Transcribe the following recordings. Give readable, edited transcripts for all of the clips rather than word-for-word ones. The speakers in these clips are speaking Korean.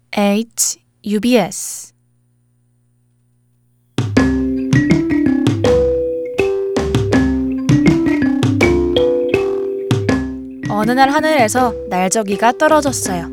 HUBS 어느 날 하늘에서 날저기가 떨어졌어요.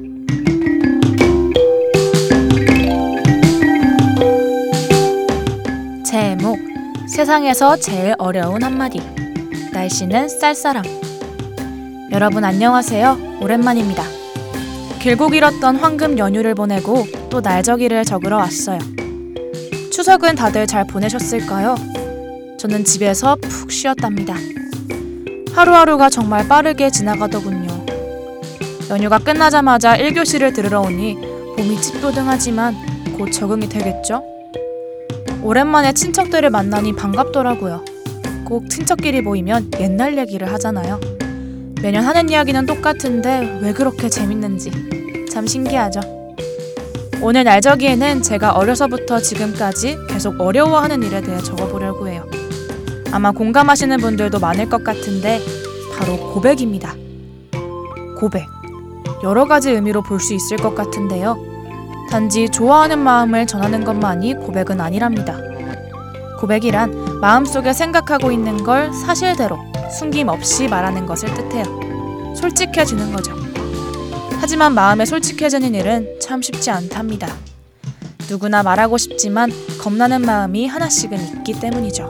제목, 세상에서 제일 어려운 한마디. 날씨는 쌀쌀함. 여러분 안녕하세요. 오랜만입니다. 길고 길었던 황금 연휴를 보내고 또 날저기를 적으러 왔어요. 추석은 다들 잘 보내셨을까요? 저는 집에서 푹 쉬었답니다. 하루하루가 정말 빠르게 지나가더군요. 연휴가 끝나자마자 1교시를 들으러 오니 몸이 찌뿌둥하지만 곧 적응이 되겠죠? 오랜만에 친척들을 만나니 반갑더라고요. 꼭 친척끼리 모이면 옛날 얘기를 하잖아요. 매년 하는 이야기는 똑같은데 왜 그렇게 재밌는지 참 신기하죠. 오늘 날저기에는 제가 어려서부터 지금까지 계속 어려워하는 일에 대해 적어보려고 해요. 아마 공감하시는 분들도 많을 것 같은데 바로 고백입니다. 고백. 여러 가지 의미로 볼 수 있을 것 같은데요. 단지 좋아하는 마음을 전하는 것만이 고백은 아니랍니다. 고백이란 마음속에 생각하고 있는 걸 사실대로 숨김없이 말하는 것을 뜻해요. 솔직해지는 거죠. 하지만 마음에 솔직해지는 일은 참 쉽지 않답니다. 누구나 말하고 싶지만 겁나는 마음이 하나씩은 있기 때문이죠.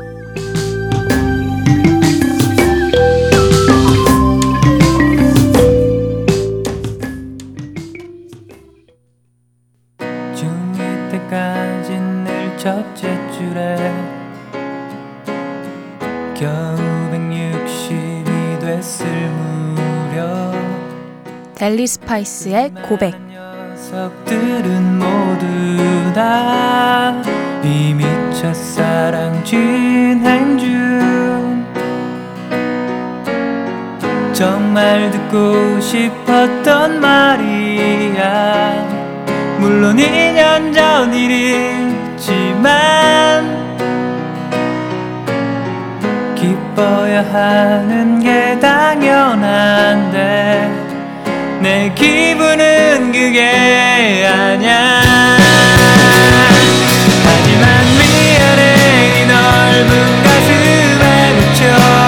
중2 때까진 늘 첫째 줄에 겨우 160이 됐을 무렵 델리 스파이스의 고백. 녀석들은 모두 다 이미 첫사랑 진행 중. 정말 듣고 싶었던 말이야. 물론 2년 전 일이지만 기뻐야 하는 게 당연한데 내 기분은 그게 아냐. 하지만 미안해. 이 넓은 가슴에 묻혀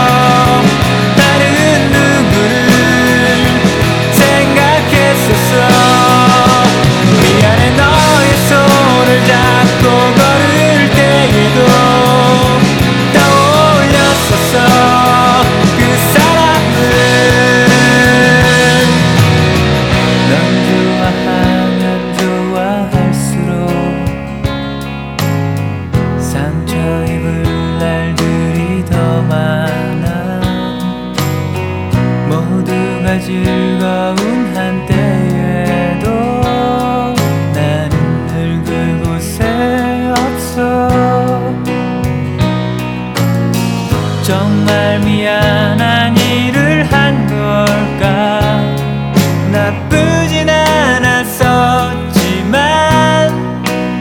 다른 누구를 생각했었어. 미안해. 너의 손을 잡고 걸을 때에도 떠올렸었어. 그 사람을 넌 좋아하면 좋아할수록 상처 입을 날들이 더 많아. 모두가 즐거운 한때에도 나는 늘 그곳에 없어. 정말 미안한 일을 한 걸까. 나쁘진 않았었지만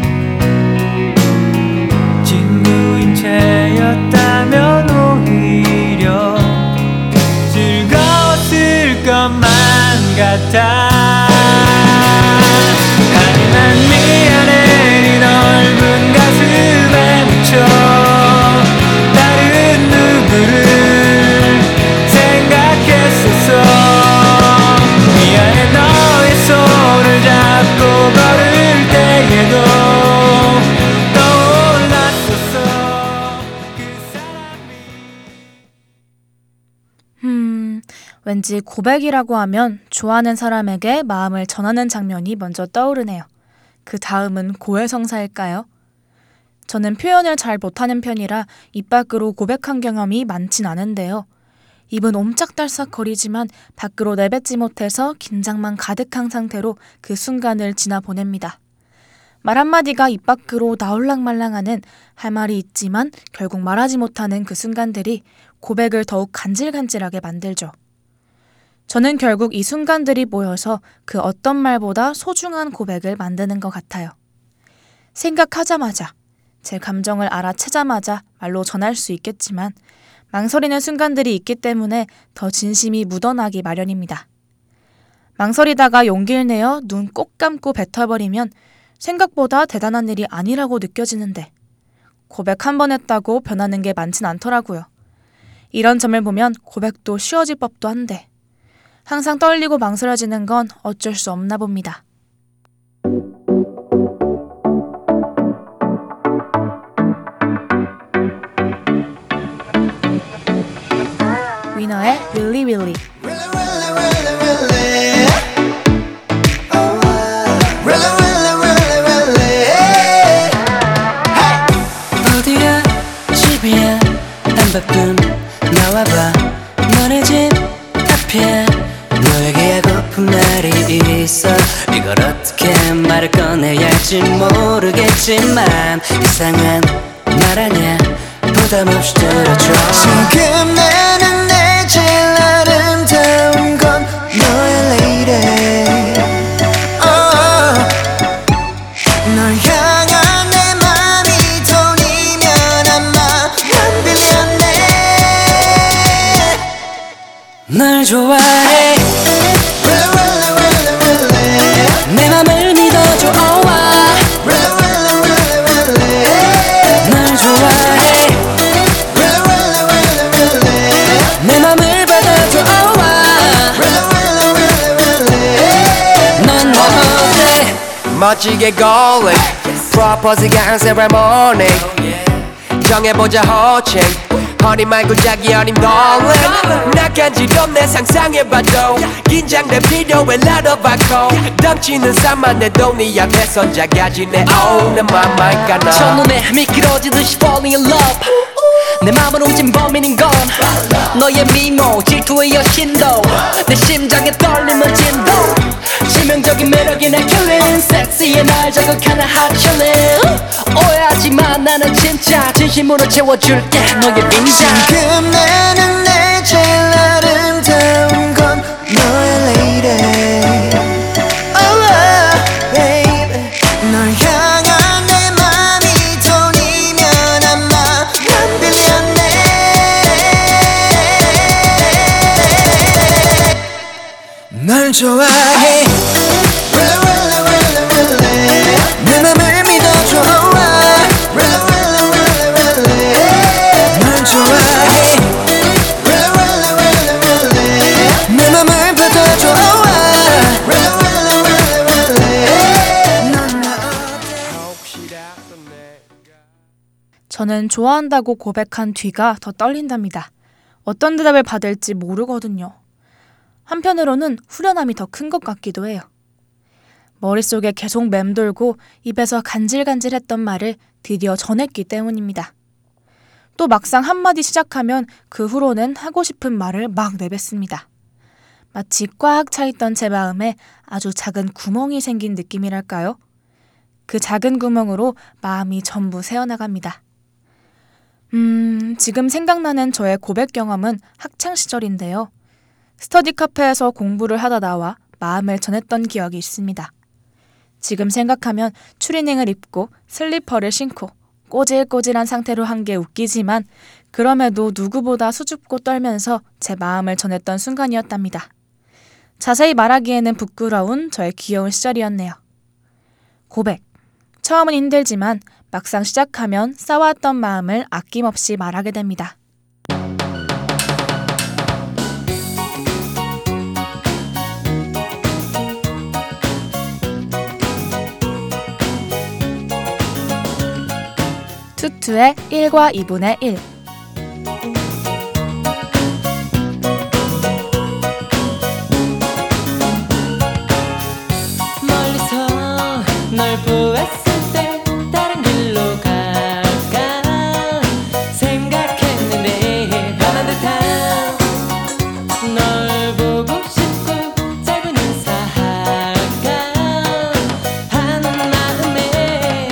친구인 채였다면 오히려 즐거웠을 것만 같아. 하지만 미안해. 이 넓은 가슴에 묻혀 다른 누구를 생각했었어. 미안해. 너의 손을 잡고 걸을 때에도 떠올랐었어. 그 사람이. 왠지 고백이라고 하면 좋아하는 사람에게 마음을 전하는 장면이 먼저 떠오르네요. 그 다음은 고해성사일까요? 저는 표현을 잘 못하는 편이라 입 밖으로 고백한 경험이 많진 않은데요. 입은 옴짝달싹거리지만 밖으로 내뱉지 못해서 긴장만 가득한 상태로 그 순간을 지나 보냅니다. 말 한마디가 입 밖으로 나올랑말랑하는, 할 말이 있지만 결국 말하지 못하는 그 순간들이 고백을 더욱 간질간질하게 만들죠. 저는 결국 이 순간들이 모여서 그 어떤 말보다 소중한 고백을 만드는 것 같아요. 생각하자마자, 제 감정을 알아채자마자 말로 전할 수 있겠지만 망설이는 순간들이 있기 때문에 더 진심이 묻어나기 마련입니다. 망설이다가 용기를 내어 눈 꼭 감고 뱉어버리면 생각보다 대단한 일이 아니라고 느껴지는데 고백 한 번 했다고 변하는 게 많진 않더라고요. 이런 점을 보면 고백도 쉬워질 법도 한데 항상 떨리고 망설여지는 건 어쩔 수 없나 봅니다. 위너의 Willy Willy. 어디야 집이야 한바꿈 나와봐 너네 집 앞이야 너에게 하고픈 말이 있어 이걸 어떻게 말을 꺼내야 할지 모르겠지만 이상한 말 아냐 부담 없이 들어줘 지금 나는 내 제일 아름다운 건 너의 lady 널 향한 내 맘이 돈이면 아마 난 빌렸네 널 좋아해 내 맘을 믿어줘 oh, 널 좋아해 내 맘을 받아줘 oh, 넌 뭐 어때 멋지게 golling 프로포즈가 한 세레모니 정해보자 호칭 허니 말고 자기 어린 darling 나간지럼 내 상상해봐도 긴장돼 필요해 나눠봐고 덩치는 산만해도 네 앞에선 작아지네 oh 내 맘만 가나 첫눈에 미끄러지듯이 falling in love 내 맘을 훔친 범인인 건 너의 미모 질투의 여신도 내 심장에 떨림은 진도 치명적인 매력이 날 killing 섹시해 날 자극하는 hot chillin 오해하지마 나는 진짜 진심으로 채워줄게 너의 인장 지금 나는 내 제일 아름다운 건 너의 lady oh baby 널 향한 내 맘이 돈이면 아마 난 빌렸네 널 좋아해 내 맘을 믿어줘 널 좋아해 내 맘을 받아줘 저는 좋아한다고 고백한 뒤가 더 떨린답니다. 어떤 대답을 받을지 모르거든요. 한편으로는 후련함이 더 큰 것 같기도 해요. 머릿속에 계속 맴돌고 입에서 간질간질했던 말을 드디어 전했기 때문입니다. 또 막상 한마디 시작하면 그 후로는 하고 싶은 말을 막 내뱉습니다. 마치 꽉 차있던 제 마음에 아주 작은 구멍이 생긴 느낌이랄까요? 그 작은 구멍으로 마음이 전부 새어나갑니다. 지금 생각나는 저의 고백 경험은 학창시절인데요. 스터디 카페에서 공부를 하다 나와 마음을 전했던 기억이 있습니다. 지금 생각하면 추리닝을 입고 슬리퍼를 신고 꼬질꼬질한 상태로 한 게 웃기지만 그럼에도 누구보다 수줍고 떨면서 제 마음을 전했던 순간이었답니다. 자세히 말하기에는 부끄러운 저의 귀여운 시절이었네요. 고백. 처음은 힘들지만 막상 시작하면 쌓아왔던 마음을 아낌없이 말하게 됩니다. 투투의 1과 2분의 1. 멀리서 널 보았을 때 다른 길로 갈까 생각했는데 변한 듯한 널 보고 싶고 짧은 인사할까 하는 마음에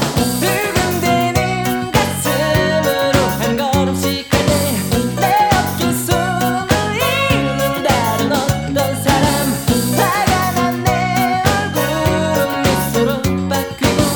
두근대는 가슴으로 한 걸음씩 갈 때 내 어깨 숨을 잇는 다른 어떤 사람 화가 난 내 얼굴은 미소로 바뀌고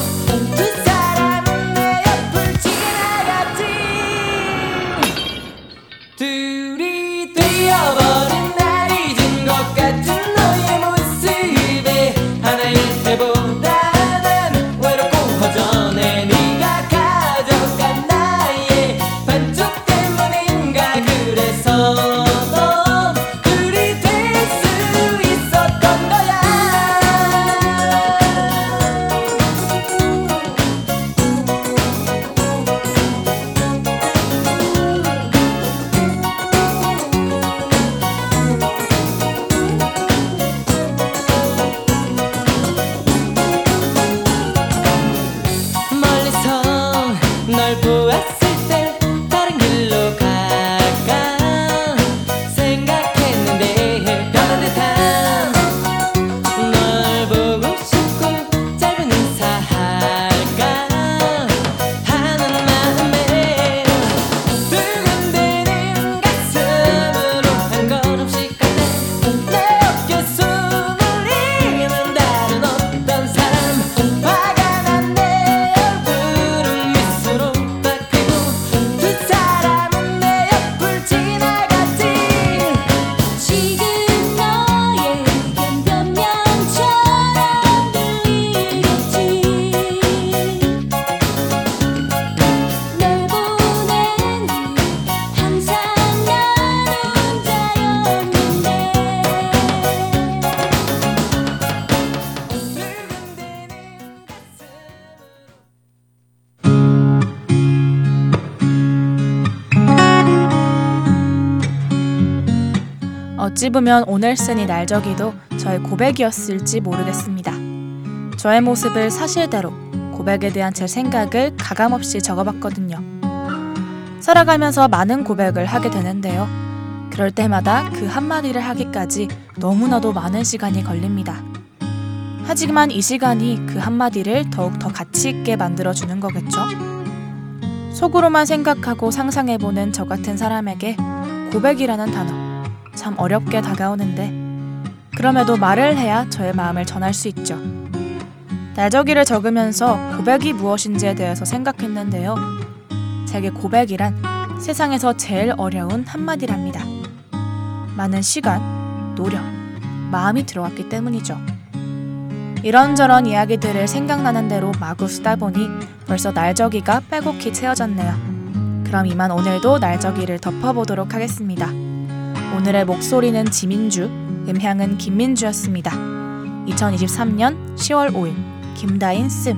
어찌 보면 오늘 쓴 이 날저기도 저의 고백이었을지 모르겠습니다. 저의 모습을 사실대로 고백에 대한 제 생각을 가감없이 적어봤거든요. 살아가면서 많은 고백을 하게 되는데요. 그럴 때마다 그 한마디를 하기까지 너무나도 많은 시간이 걸립니다. 하지만 이 시간이 그 한마디를 더욱 더 가치 있게 만들어주는 거겠죠? 속으로만 생각하고 상상해보는 저 같은 사람에게 고백이라는 단어 참 어렵게 다가오는데 그럼에도 말을 해야 저의 마음을 전할 수 있죠. 날저기를 적으면서 고백이 무엇인지에 대해서 생각했는데요. 제게 고백이란 세상에서 제일 어려운 한마디랍니다. 많은 시간, 노력, 마음이 들어갔기 때문이죠. 이런저런 이야기들을 생각나는 대로 마구 쓰다 보니 벌써 날저기가 빼곡히 채워졌네요. 그럼 이만 오늘도 날저기를 덮어보도록 하겠습니다. 오늘의 목소리는 지민주, 음향은 김민주였습니다. 2023년 10월 5일 김다인 씀.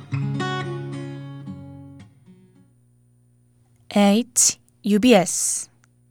UBS